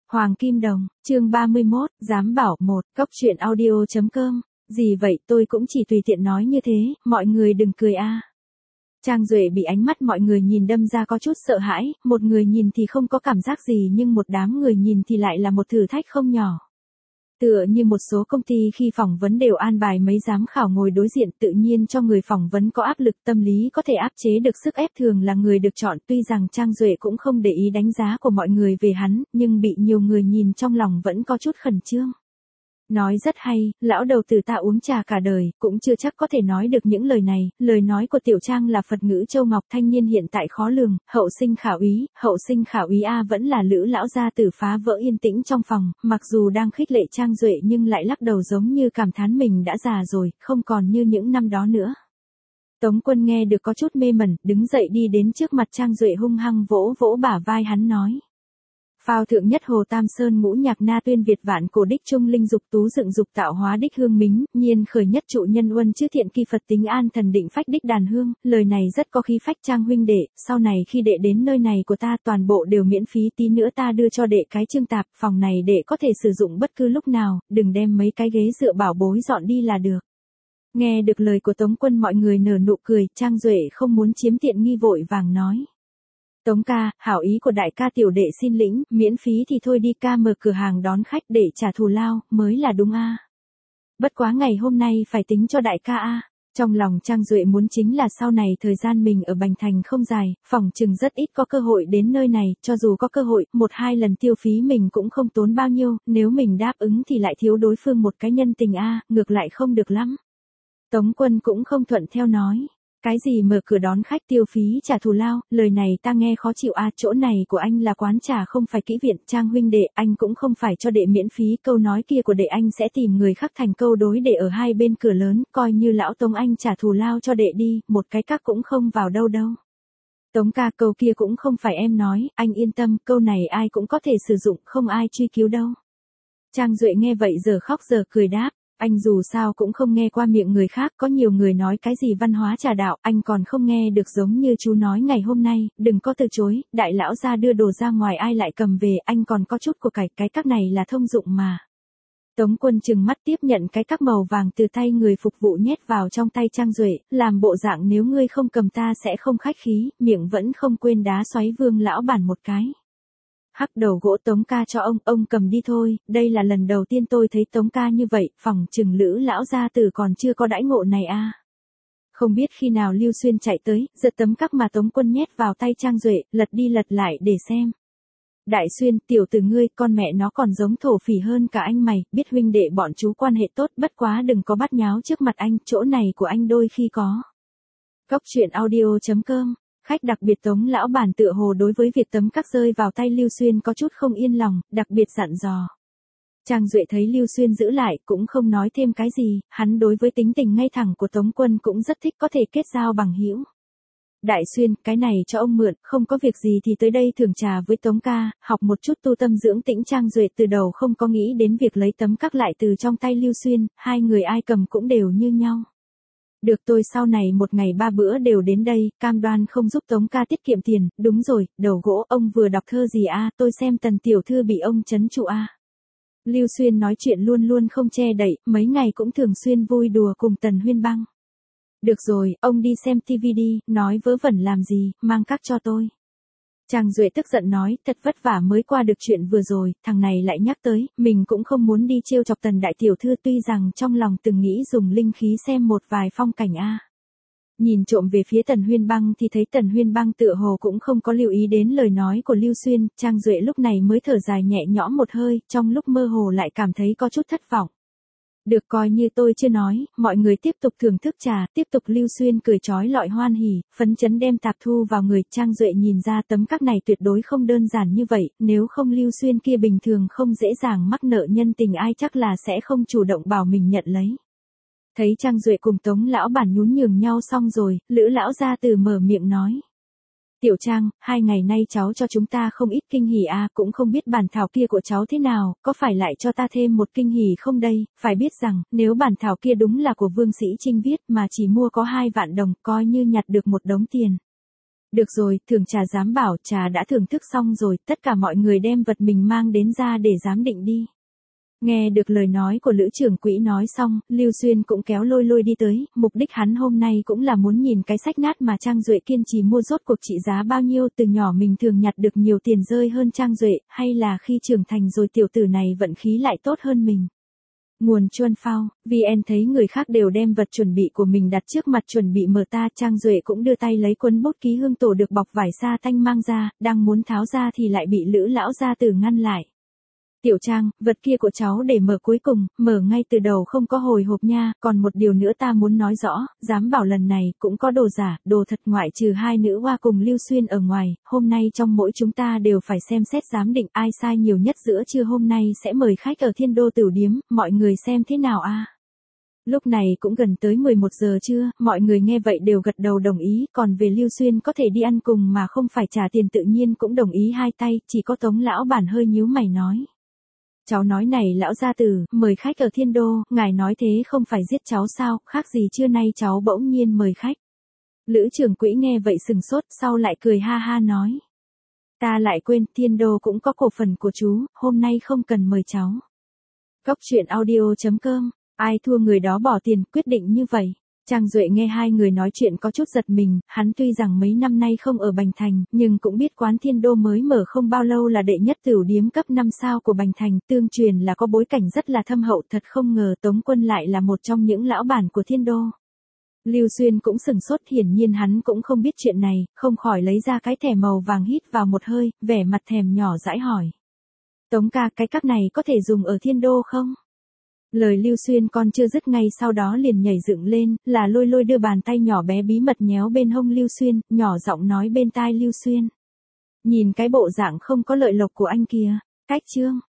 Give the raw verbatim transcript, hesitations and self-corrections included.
Hoàng Kim Đồng, chương ba mươi mốt, dám bảo một, cốc truyện audio chấm com. Gì vậy, tôi cũng chỉ tùy tiện nói như thế, mọi người đừng cười a. Trang Duệ bị ánh mắt mọi người nhìn đâm ra có chút sợ hãi, một người nhìn thì không có cảm giác gì nhưng một đám người nhìn thì lại là một thử thách không nhỏ. Tựa như một số công ty khi phỏng vấn đều an bài mấy giám khảo ngồi đối diện, tự nhiên cho người phỏng vấn có áp lực tâm lý có thể áp chế được sức ép thường là người được chọn. Tuy rằng Trang Duệ cũng không để ý đánh giá của mọi người về hắn, nhưng bị nhiều người nhìn trong lòng vẫn có chút khẩn trương. Nói rất hay, lão đầu tử ta uống trà cả đời, cũng chưa chắc có thể nói được những lời này. Lời nói của Tiểu Trang là Phật ngữ Châu Ngọc, thanh niên hiện tại khó lường, hậu sinh khả úy, hậu sinh khả úy A vẫn là Lữ lão gia tử phá vỡ yên tĩnh trong phòng, mặc dù đang khích lệ Trang Duệ nhưng lại lắc đầu giống như cảm thán mình đã già rồi, không còn như những năm đó nữa. Tống Quân nghe được có chút mê mẩn, đứng dậy đi đến trước mặt Trang Duệ hung hăng vỗ vỗ bả vai hắn nói. Phao thượng nhất hồ Tam Sơn ngũ nhạc na tuyên Việt vạn cổ đích trung linh dục tú dựng dục tạo hóa đích hương mính, nhiên khởi nhất trụ nhân uân chư thiện kỳ Phật tính an thần định phách đích đàn hương, lời này rất có khí phách. Trang huynh đệ, sau này khi đệ đến nơi này của ta toàn bộ đều miễn phí, tí nữa ta đưa cho đệ cái chương tạp, phòng này đệ có thể sử dụng bất cứ lúc nào, đừng đem mấy cái ghế dựa bảo bối dọn đi là được. Nghe được lời của Tống Quân mọi người nở nụ cười, Trang Duệ không muốn chiếm tiện nghi vội vàng nói. Tống ca, hảo ý của đại ca tiểu đệ xin lĩnh, miễn phí thì thôi đi, ca mở cửa hàng đón khách để trả thù lao, mới là đúng a. Bất quá ngày hôm nay phải tính cho đại ca a. Trong lòng Trang Duệ muốn chính là sau này thời gian mình ở Bành Thành không dài, phỏng chừng rất ít có cơ hội đến nơi này, cho dù có cơ hội, một hai lần tiêu phí mình cũng không tốn bao nhiêu, nếu mình đáp ứng thì lại thiếu đối phương một cái nhân tình a, ngược lại không được lắm. Tống Quân cũng không thuận theo nói. Cái gì mở cửa đón khách tiêu phí trả thù lao, lời này ta nghe khó chịu a, chỗ này của anh là quán trà không phải kỹ viện. Trang huynh đệ, anh cũng không phải cho đệ miễn phí, câu nói kia của đệ anh sẽ tìm người khác thành câu đối để ở hai bên cửa lớn, coi như lão Tống anh trả thù lao cho đệ đi, một cái các cũng không vào đâu đâu. Tống ca, câu kia cũng không phải em nói, anh yên tâm, câu này ai cũng có thể sử dụng, không ai truy cứu đâu. Trang Duệ nghe vậy giờ khóc giờ cười đáp. Anh dù sao cũng không nghe qua miệng người khác, có nhiều người nói cái gì văn hóa trà đạo, anh còn không nghe được giống như chú nói ngày hôm nay, đừng có từ chối, đại lão ra đưa đồ ra ngoài ai lại cầm về, anh còn có chút của cải, cái các này là thông dụng mà. Tống Quân trừng mắt tiếp nhận cái các màu vàng từ tay người phục vụ nhét vào trong tay Trang Duệ, làm bộ dạng nếu ngươi không cầm ta sẽ không khách khí, miệng vẫn không quên đá xoáy Vương lão bản một cái. Hắc đầu gỗ, Tống ca cho ông, ông cầm đi thôi, đây là lần đầu tiên tôi thấy Tống ca như vậy, phỏng chừng Lữ lão gia tử còn chưa có đãi ngộ này a. Không biết khi nào Lưu Xuyên chạy tới, giật tấm cắp mà Tống Quân nhét vào tay Trang Duệ, lật đi lật lại để xem. Đại Xuyên, tiểu tử ngươi, con mẹ nó còn giống thổ phỉ hơn cả anh mày, biết huynh đệ bọn chú quan hệ tốt, bất quá đừng có bắt nháo trước mặt anh, chỗ này của anh đôi khi có. Cốc truyện audio chấm com. Khách đặc biệt Tống lão bản tựa hồ đối với việc tấm cắc rơi vào tay Lưu Xuyên có chút không yên lòng, đặc biệt dặn dò. Trang Duệ thấy Lưu Xuyên giữ lại cũng không nói thêm cái gì, hắn đối với tính tình ngay thẳng của Tống Quân cũng rất thích, có thể kết giao bằng hữu. Đại Xuyên, cái này cho ông mượn, không có việc gì thì tới đây thưởng trà với Tống ca, học một chút tu tâm dưỡng tĩnh. Trang Duệ từ đầu không có nghĩ đến việc lấy tấm cắc lại từ trong tay Lưu Xuyên, hai người ai cầm cũng đều như nhau. Được, tôi sau này một ngày ba bữa đều đến đây, cam đoan không giúp Tống ca tiết kiệm tiền. Đúng rồi, đầu gỗ, ông vừa đọc thơ gì a, tôi xem Tần tiểu thư bị ông trấn trụ a. Lưu Xuyên nói chuyện luôn luôn không che đậy, mấy ngày cũng thường xuyên vui đùa cùng Tần Huyên Băng. Được rồi, ông đi xem tivi đi, nói vớ vẩn làm gì, mang các cho tôi. Trang Duệ tức giận nói, thật vất vả mới qua được chuyện vừa rồi, thằng này lại nhắc tới, mình cũng không muốn đi trêu chọc Tần đại tiểu thư, tuy rằng trong lòng từng nghĩ dùng linh khí xem một vài phong cảnh a. Nhìn trộm về phía Tần Huyên Băng thì thấy Tần Huyên Băng tựa hồ cũng không có lưu ý đến lời nói của Lưu Xuyên, Trang Duệ lúc này mới thở dài nhẹ nhõm một hơi, trong lúc mơ hồ lại cảm thấy có chút thất vọng. Được, coi như tôi chưa nói, mọi người tiếp tục thưởng thức trà, tiếp tục. Lưu Xuyên cười trói lọi hoan hỉ, phấn chấn đem tạp thu vào người. Trang Duệ nhìn ra tấm cắc này tuyệt đối không đơn giản như vậy, nếu không Lưu Xuyên kia bình thường không dễ dàng mắc nợ nhân tình ai chắc là sẽ không chủ động bảo mình nhận lấy. Thấy Trang Duệ cùng Tống lão bản nhún nhường nhau xong rồi, Lữ lão gia tử mở miệng nói. Tiểu Trang, hai ngày nay cháu cho chúng ta không ít kinh hỉ a, cũng không biết bản thảo kia của cháu thế nào, có phải lại cho ta thêm một kinh hỉ không đây, phải biết rằng, nếu bản thảo kia đúng là của Vương Sĩ Trinh viết mà chỉ mua có hai vạn đồng, coi như nhặt được một đống tiền. Được rồi, thưởng trà giám bảo, trà đã thưởng thức xong rồi, tất cả mọi người đem vật mình mang đến ra để giám định đi. Nghe được lời nói của Lữ trưởng quỹ nói xong, Lưu Xuyên cũng kéo Lôi Lôi đi tới, mục đích hắn hôm nay cũng là muốn nhìn cái sách nát mà Trang Duệ kiên trì mua rốt cuộc trị giá bao nhiêu, từ nhỏ mình thường nhặt được nhiều tiền rơi hơn Trang Duệ, hay là khi trưởng thành rồi tiểu tử này vận khí lại tốt hơn mình. Nguồn Chuân Phao, vê en thấy người khác đều đem vật chuẩn bị của mình đặt trước mặt chuẩn bị mở ta, Trang Duệ cũng đưa tay lấy cuốn bút ký hương tổ được bọc vải sa tanh mang ra, đang muốn tháo ra thì lại bị Lữ lão gia tử ngăn lại. Tiểu Trang, vật kia của cháu để mở cuối cùng, mở ngay từ đầu không có hồi hộp nha, còn một điều nữa ta muốn nói rõ, giám bảo lần này cũng có đồ giả, đồ thật ngoại trừ hai nữ hoa cùng Lưu Xuyên ở ngoài, hôm nay trong mỗi chúng ta đều phải xem xét giám định ai sai nhiều nhất giữa trưa hôm nay sẽ mời khách ở Thiên Đô Tửu Điếm, mọi người xem thế nào a? Lúc này cũng gần tới mười một giờ trưa, mọi người nghe vậy đều gật đầu đồng ý, còn về Lưu Xuyên có thể đi ăn cùng mà không phải trả tiền tự nhiên cũng đồng ý hai tay, chỉ có Tống lão bản hơi nhíu mày nói. Cháu nói này lão gia tử, mời khách ở Thiên Đô, ngài nói thế không phải giết cháu sao, khác gì trưa nay cháu bỗng nhiên mời khách. Lữ trưởng quỹ nghe vậy sừng sốt, sau lại cười ha ha nói. Ta lại quên, Thiên Đô cũng có cổ phần của chú, hôm nay không cần mời cháu. Cốc truyện audio chấm com, ai thua người đó bỏ tiền, quyết định như vậy. Trang Duệ nghe hai người nói chuyện có chút giật mình, hắn tuy rằng mấy năm nay không ở Bành Thành, nhưng cũng biết quán Thiên Đô mới mở không bao lâu là đệ nhất tửu điếm cấp năm sao của Bành Thành, tương truyền là có bối cảnh rất là thâm hậu, thật không ngờ Tống Quân lại là một trong những lão bản của Thiên Đô. Lưu Xuyên cũng sừng sốt, hiển nhiên hắn cũng không biết chuyện này, không khỏi lấy ra cái thẻ màu vàng hít vào một hơi, vẻ mặt thèm nhỏ dãi hỏi. Tống ca, cái cắp này có thể dùng ở Thiên Đô không? Lời Lưu Xuyên còn chưa dứt ngay sau đó liền nhảy dựng lên, là Lôi Lôi đưa bàn tay nhỏ bé bí mật nhéo bên hông Lưu Xuyên, nhỏ giọng nói bên tai Lưu Xuyên. Nhìn cái bộ dạng không có lợi lộc của anh kìa, cách chương.